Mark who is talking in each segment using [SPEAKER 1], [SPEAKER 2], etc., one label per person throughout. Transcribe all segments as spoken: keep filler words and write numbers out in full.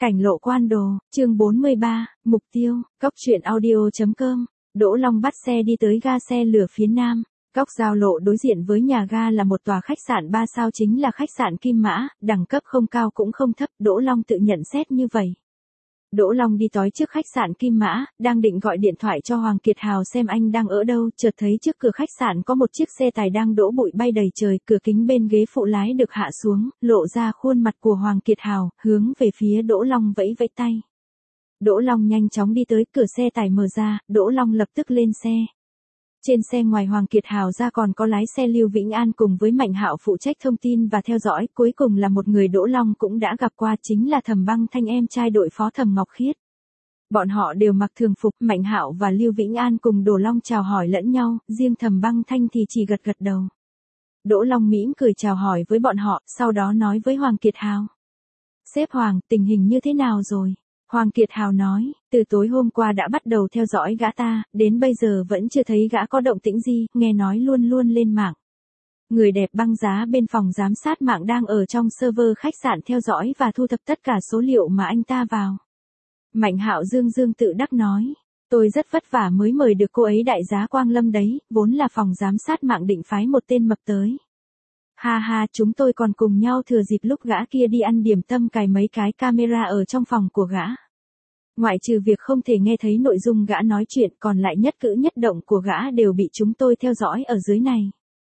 [SPEAKER 1] Cảnh lộ quan đồ, chương bốn mươi ba, mục tiêu, góc truyện audio.com, Đỗ Long bắt xe đi tới ga xe lửa phía nam. Góc giao lộ đối diện với nhà ga là một tòa khách sạn ba sao, chính là khách sạn Kim Mã, đẳng cấp không cao cũng không thấp, Đỗ Long tự nhận xét như vậy. Đỗ Long đi tới trước khách sạn Kim Mã, đang định gọi điện thoại cho Hoàng Kiệt Hào xem anh đang ở đâu, chợt thấy trước cửa khách sạn có một chiếc xe tài đang đỗ, bụi bay đầy trời, cửa kính bên ghế phụ lái được hạ xuống, lộ ra khuôn mặt của Hoàng Kiệt Hào, hướng về phía Đỗ Long vẫy vẫy tay. Đỗ Long nhanh chóng đi tới, cửa xe tải mở ra, Đỗ Long lập tức lên xe. Trên xe ngoài Hoàng Kiệt Hào ra còn có lái xe Lưu Vĩnh An cùng với Mạnh Hạo phụ trách thông tin và theo dõi, cuối cùng là một người Đỗ Long cũng đã gặp qua, chính là Thẩm Băng Thanh, em trai đội phó Thẩm Ngọc Khiết. Bọn họ đều mặc thường phục, Mạnh Hạo và Lưu Vĩnh An cùng Đỗ Long chào hỏi lẫn nhau, riêng Thẩm Băng Thanh thì chỉ gật gật đầu. Đỗ Long mỉm cười chào hỏi với bọn họ, sau đó nói với Hoàng Kiệt Hào. Sếp Hoàng, tình hình như thế nào rồi? Hoàng Kiệt Hào nói, từ tối hôm qua đã bắt đầu theo dõi gã ta, đến bây giờ vẫn chưa thấy gã có động tĩnh gì, nghe nói luôn luôn lên mạng. Người đẹp băng giá bên phòng giám sát mạng đang ở trong server khách sạn theo dõi và thu thập tất cả số liệu mà anh ta vào. Mạnh Hạo dương dương tự đắc nói, tôi rất vất vả mới mời được cô ấy đại giá Quang Lâm đấy, vốn là phòng giám sát mạng định phái một tên mập tới. Ha ha, chúng tôi còn cùng nhau thừa dịp lúc gã kia đi ăn điểm tâm cài mấy cái camera ở trong phòng của gã. Ngoại trừ việc không thể nghe thấy nội dung gã nói chuyện, còn lại nhất cử nhất động của gã đều bị chúng tôi theo dõi ở dưới này.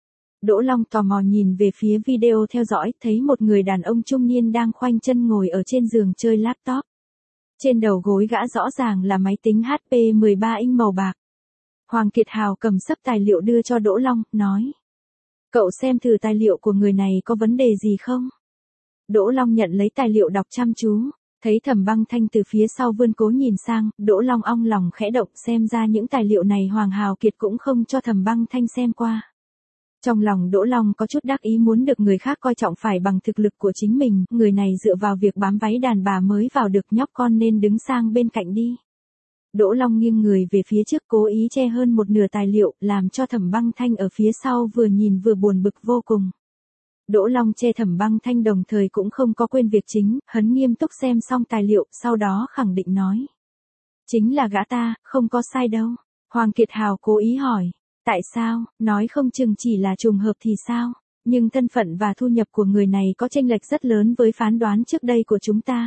[SPEAKER 1] Đỗ Long tò mò nhìn về phía video theo dõi, thấy một người đàn ông trung niên đang khoanh chân ngồi ở trên giường chơi laptop. Trên đầu gối gã rõ ràng là máy tính hát pê mười ba inch màu bạc. Hoàng Kiệt Hào cầm sấp tài liệu đưa cho Đỗ Long, nói. Cậu xem thử tài liệu của người này có vấn đề gì không? Đỗ Long nhận lấy tài liệu đọc chăm chú, thấy Thẩm Băng Thanh từ phía sau vươn cố nhìn sang, Đỗ Long ong lòng khẽ động, xem ra những tài liệu này Hoàng Hào Kiệt cũng không cho Thẩm Băng Thanh xem qua. Trong lòng Đỗ Long có chút đắc ý, muốn được người khác coi trọng phải bằng thực lực của chính mình, người này dựa vào việc bám váy đàn bà mới vào được, nhóc con nên đứng sang bên cạnh đi. Đỗ Long nghiêng người về phía trước, cố ý che hơn một nửa tài liệu, làm cho Thẩm Băng Thanh ở phía sau vừa nhìn vừa buồn bực vô cùng. Đỗ Long che Thẩm Băng Thanh đồng thời cũng không có quên việc chính, hắn nghiêm túc xem xong tài liệu, sau đó khẳng định nói. Chính là gã ta, không có sai đâu. Hoàng Kiệt Hào cố ý hỏi. Tại sao, nói không chừng chỉ là trùng hợp thì sao? Nhưng thân phận và thu nhập của người này có chênh lệch rất lớn với phán đoán trước đây của chúng ta.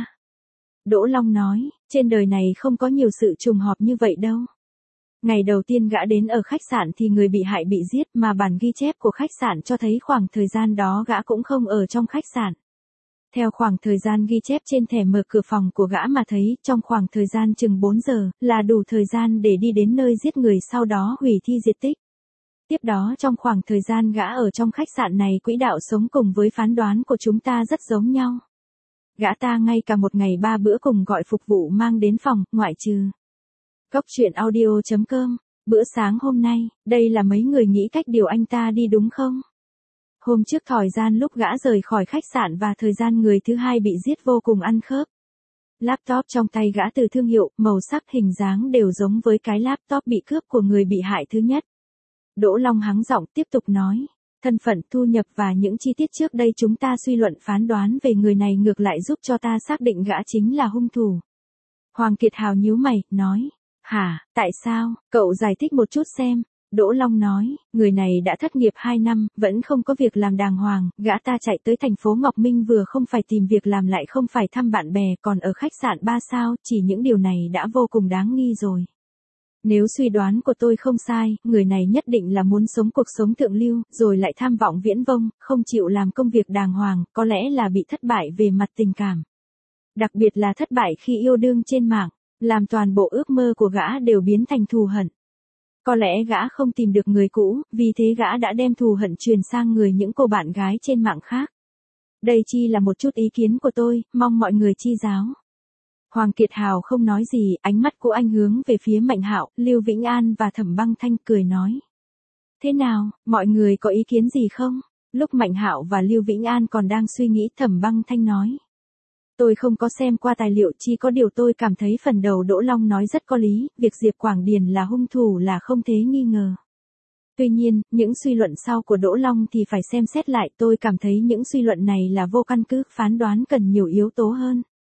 [SPEAKER 1] Đỗ Long nói, trên đời này không có nhiều sự trùng hợp như vậy đâu. Ngày đầu tiên gã đến ở khách sạn thì người bị hại bị giết, mà bản ghi chép của khách sạn cho thấy khoảng thời gian đó gã cũng không ở trong khách sạn. Theo khoảng thời gian ghi chép trên thẻ mở cửa phòng của gã mà thấy, trong khoảng thời gian chừng bốn giờ, là đủ thời gian để đi đến nơi giết người, sau đó hủy thi diệt tích. Tiếp đó trong khoảng thời gian gã ở trong khách sạn này, quỹ đạo sống cùng với phán đoán của chúng ta rất giống nhau. Gã ta ngay cả một ngày ba bữa cùng gọi phục vụ mang đến phòng, ngoại trừ. Góc truyện audio.com, bữa sáng hôm nay, đây là mấy người nghĩ cách điều anh ta đi đúng không? Hôm trước thời gian lúc gã rời khỏi khách sạn và thời gian người thứ hai bị giết vô cùng ăn khớp. Laptop trong tay gã từ thương hiệu, màu sắc hình dáng đều giống với cái laptop bị cướp của người bị hại thứ nhất. Đỗ Long hắng giọng tiếp tục nói. Thân phận, thu nhập và những chi tiết trước đây chúng ta suy luận phán đoán về người này ngược lại giúp cho ta xác định gã chính là hung thủ. Hoàng Kiệt Hào nhíu mày, nói. Hả, tại sao, cậu giải thích một chút xem. Đỗ Long nói, người này đã thất nghiệp hai năm, vẫn không có việc làm đàng hoàng, gã ta chạy tới thành phố Ngọc Minh vừa không phải tìm việc làm lại không phải thăm bạn bè, còn ở khách sạn ba sao, chỉ những điều này đã vô cùng đáng nghi rồi. Nếu suy đoán của tôi không sai, người này nhất định là muốn sống cuộc sống thượng lưu, rồi lại tham vọng viễn vông, không chịu làm công việc đàng hoàng, có lẽ là bị thất bại về mặt tình cảm. Đặc biệt là thất bại khi yêu đương trên mạng, làm toàn bộ ước mơ của gã đều biến thành thù hận. Có lẽ gã không tìm được người cũ, vì thế gã đã đem thù hận truyền sang người những cô bạn gái trên mạng khác. Đây chỉ là một chút ý kiến của tôi, mong mọi người chi giáo. Hoàng Kiệt Hào không nói gì, ánh mắt của anh hướng về phía Mạnh Hạo, Lưu Vĩnh An và Thẩm Băng Thanh, cười nói. Thế nào, mọi người có ý kiến gì không? Lúc Mạnh Hạo và Lưu Vĩnh An còn đang suy nghĩ, Thẩm Băng Thanh nói. Tôi không có xem qua tài liệu, chỉ có điều tôi cảm thấy phần đầu Đỗ Long nói rất có lý, việc Diệp Quảng Điền là hung thủ là không thể nghi ngờ. Tuy nhiên, những suy luận sau của Đỗ Long thì phải xem xét lại, tôi cảm thấy những suy luận này là vô căn cứ, phán đoán cần nhiều yếu tố hơn.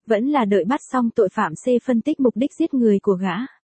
[SPEAKER 1] Vẫn là đợi bắt xong tội phạm C phân tích mục đích giết người của gã.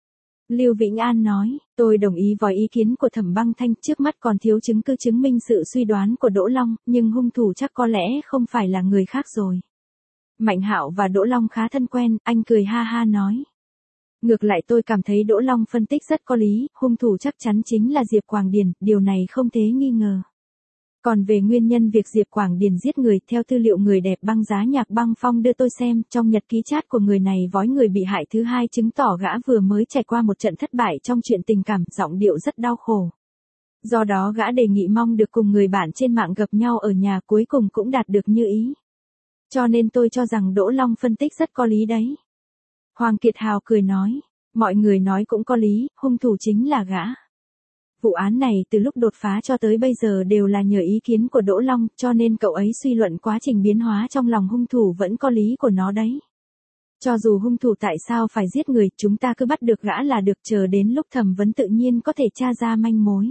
[SPEAKER 1] Lưu Vĩnh An nói, tôi đồng ý với ý kiến của Thẩm Băng Thanh, trước mắt còn thiếu chứng cứ chứng minh sự suy đoán của Đỗ Long, nhưng hung thủ chắc có lẽ không phải là người khác rồi. Mạnh Hạo và Đỗ Long khá thân quen, anh cười ha ha nói. Ngược lại tôi cảm thấy Đỗ Long phân tích rất có lý, hung thủ chắc chắn chính là Diệp Quảng Điền, điều này không thể nghi ngờ. Còn về nguyên nhân việc Diệp Quảng Điền giết người, theo tư liệu người đẹp băng giá Nhạc Băng Phong đưa tôi xem, trong nhật ký chat của người này vói người bị hại thứ hai chứng tỏ gã vừa mới trải qua một trận thất bại trong chuyện tình cảm, giọng điệu rất đau khổ. Do đó gã đề nghị mong được cùng người bạn trên mạng gặp nhau ở nhà, cuối cùng cũng đạt được như ý. Cho nên tôi cho rằng Đỗ Long phân tích rất có lý đấy. Hoàng Kiệt Hào cười nói, mọi người nói cũng có lý, hung thủ chính là gã. Vụ án này từ lúc đột phá cho tới bây giờ đều là nhờ ý kiến của Đỗ Long, cho nên cậu ấy suy luận quá trình biến hóa trong lòng hung thủ vẫn có lý của nó đấy. Cho dù hung thủ tại sao phải giết người, chúng ta cứ bắt được gã là được, chờ đến lúc thẩm vấn tự nhiên có thể tra ra manh mối.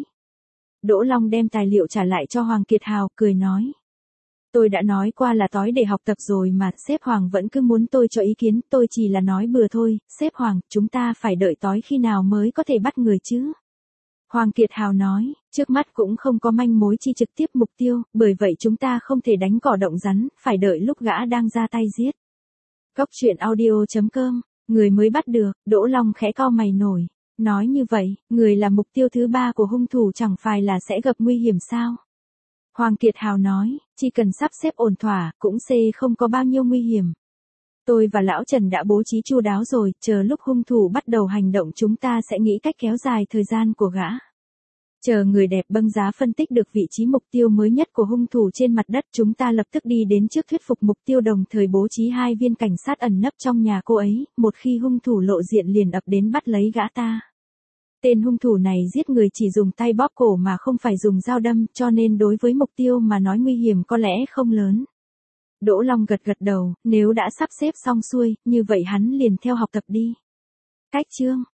[SPEAKER 1] Đỗ Long đem tài liệu trả lại cho Hoàng Kiệt Hào, cười nói. Tôi đã nói qua là tối để học tập rồi mà, sếp Hoàng vẫn cứ muốn tôi cho ý kiến, tôi chỉ là nói bừa thôi, sếp Hoàng, chúng ta phải đợi tối khi nào mới có thể bắt người chứ? Hoàng Kiệt Hào nói, trước mắt cũng không có manh mối chi trực tiếp mục tiêu, bởi vậy chúng ta không thể đánh cỏ động rắn, phải đợi lúc gã đang ra tay giết. Cóc truyện audio chấm com, người mới bắt được, Đỗ Long khẽ cau mày nổi. Nói như vậy, người là mục tiêu thứ ba của hung thủ chẳng phải là sẽ gặp nguy hiểm sao? Hoàng Kiệt Hào nói, chỉ cần sắp xếp ổn thỏa, cũng C không có bao nhiêu nguy hiểm. Tôi và Lão Trần đã bố trí chu đáo rồi, chờ lúc hung thủ bắt đầu hành động chúng ta sẽ nghĩ cách kéo dài thời gian của gã. Chờ người đẹp băng giá phân tích được vị trí mục tiêu mới nhất của hung thủ trên mặt đất, chúng ta lập tức đi đến trước thuyết phục mục tiêu, đồng thời bố trí hai viên cảnh sát ẩn nấp trong nhà cô ấy, một khi hung thủ lộ diện liền ập đến bắt lấy gã ta. Tên hung thủ này giết người chỉ dùng tay bóp cổ mà không phải dùng dao đâm, cho nên đối với mục tiêu mà nói nguy hiểm có lẽ không lớn. Đỗ Long gật gật đầu, nếu đã sắp xếp xong xuôi, như vậy hắn liền theo học tập đi. Cách chương